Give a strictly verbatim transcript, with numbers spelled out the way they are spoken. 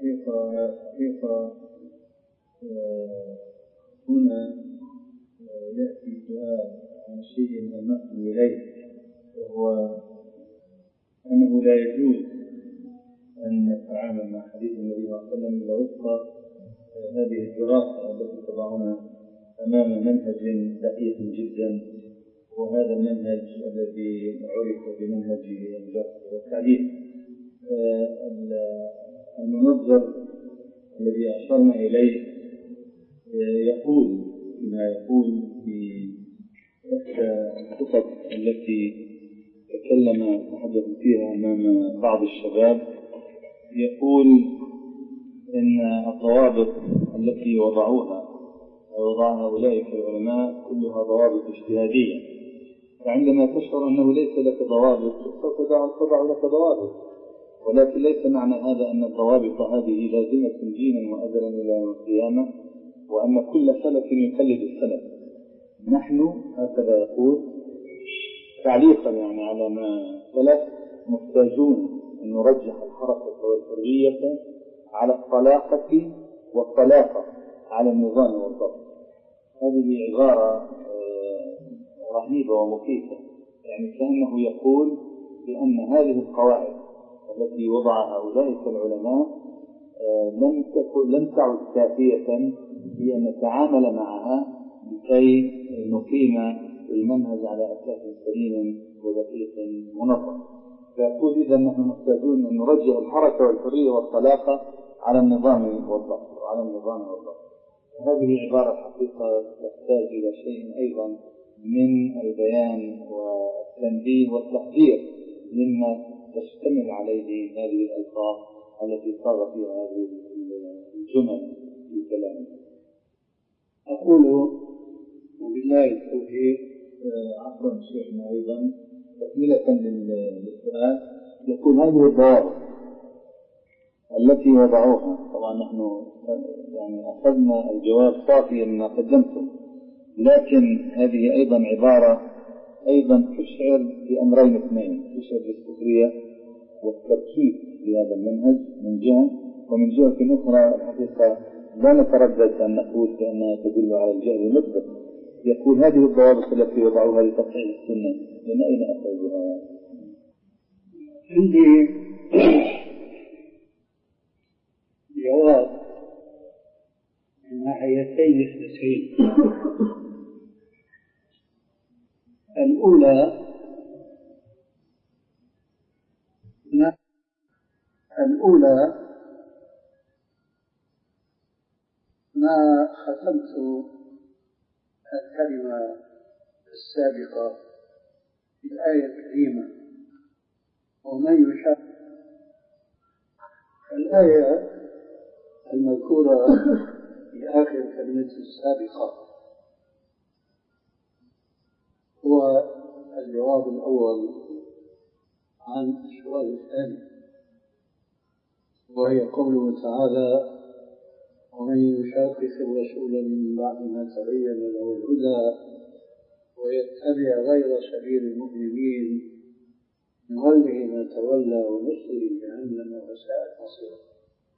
حقيقة حقيقة هنا يأتي سؤال عن شيء من المحن إليه، وهو أنه لا يجوز أن نتعامل مع حديث النبي صلى الله عليه وسلم إلا وفق هذه الدراسة التي تضعنا أمام منهج دقيق جدا، وهذا المنهج الذي عرف بمنهج الجرح والتعديل. المنظر الذي أشرنا إليه يقول ما يقول في إحدى الخطب التي تكلم تحدث فيها أمام بعض الشباب، يقول إن الضوابط التي وضعوها ووضعها أولئك العلماء كلها ضوابط اجتهادية، فعندما تشعر أنه ليس لك ضوابط سوف تضع لك ضوابط، ولكن ليس معنى هذا أن الضوابط هذه لازمة دينا وأجلا إلى يوم القيامة، وأن كل سلف يقلد السلف. نحن هكذا يقول تعليقا يعني على ما سلف محتاجون أن نرجح الحركة والحرية على الطلاقة والطلاقة على النظام والضبط. هذه عبارة رهيبة ومخيفة، يعني كأنه يقول بأن هذه القواعد التي وضعها أولئك العلماء لم تكن لم تعد كافية في أن نتعامل معها لكي نقيم المنهج على أساس سليم ودقيق منظم. فيقول إذا نحن محتاجون أن نرجع الحركة والحرية والطلاقة على النظام والضبط وعلى النظام والضبط. هذه عبارة حقيقة تحتاج إلى شيء أيضا من البيان والتنبيه والتحذير مما تشتمل عليه هذه الألفاظ التي صار فيها هذه الجمل في كلامه. أقول وبالله التوفيق. عفوا شيخنا أيضا تكملة للسؤال، يقول هذه الضوابط التي وضعوها، طبعا نحن يعني أخذنا الجواب صافيا مما قدمتم، لكن هذه أيضا عبارة أيضا تشعر بأمرين اثنين، تشعر بالسخرية والتركيب لهذا المنهج من جهة، ومن جهة أخرى الحقيقة لا نتردد أن نقول بأنها تدل على الجهل المطلق. يقول هذه الضوابط التي وضعوها لتصحيح السنة من أين أخذوها؟ عندي جواب من ناحيتين اثنتين. الأولى الأولى ما ختمت الكلمة السابقة في الآية الكريمة ومن يشاء. الآية المذكورة في آخر كلمة السابقة هو الجواب الأول عن السؤال الثاني، وهي قوله تعالى ومن يشاقق الرسول من بعد ما تبين له الهدى ويتبع غير سبيل المؤمنين نوله ما تولى ونصله جهنم وساءت مصيره.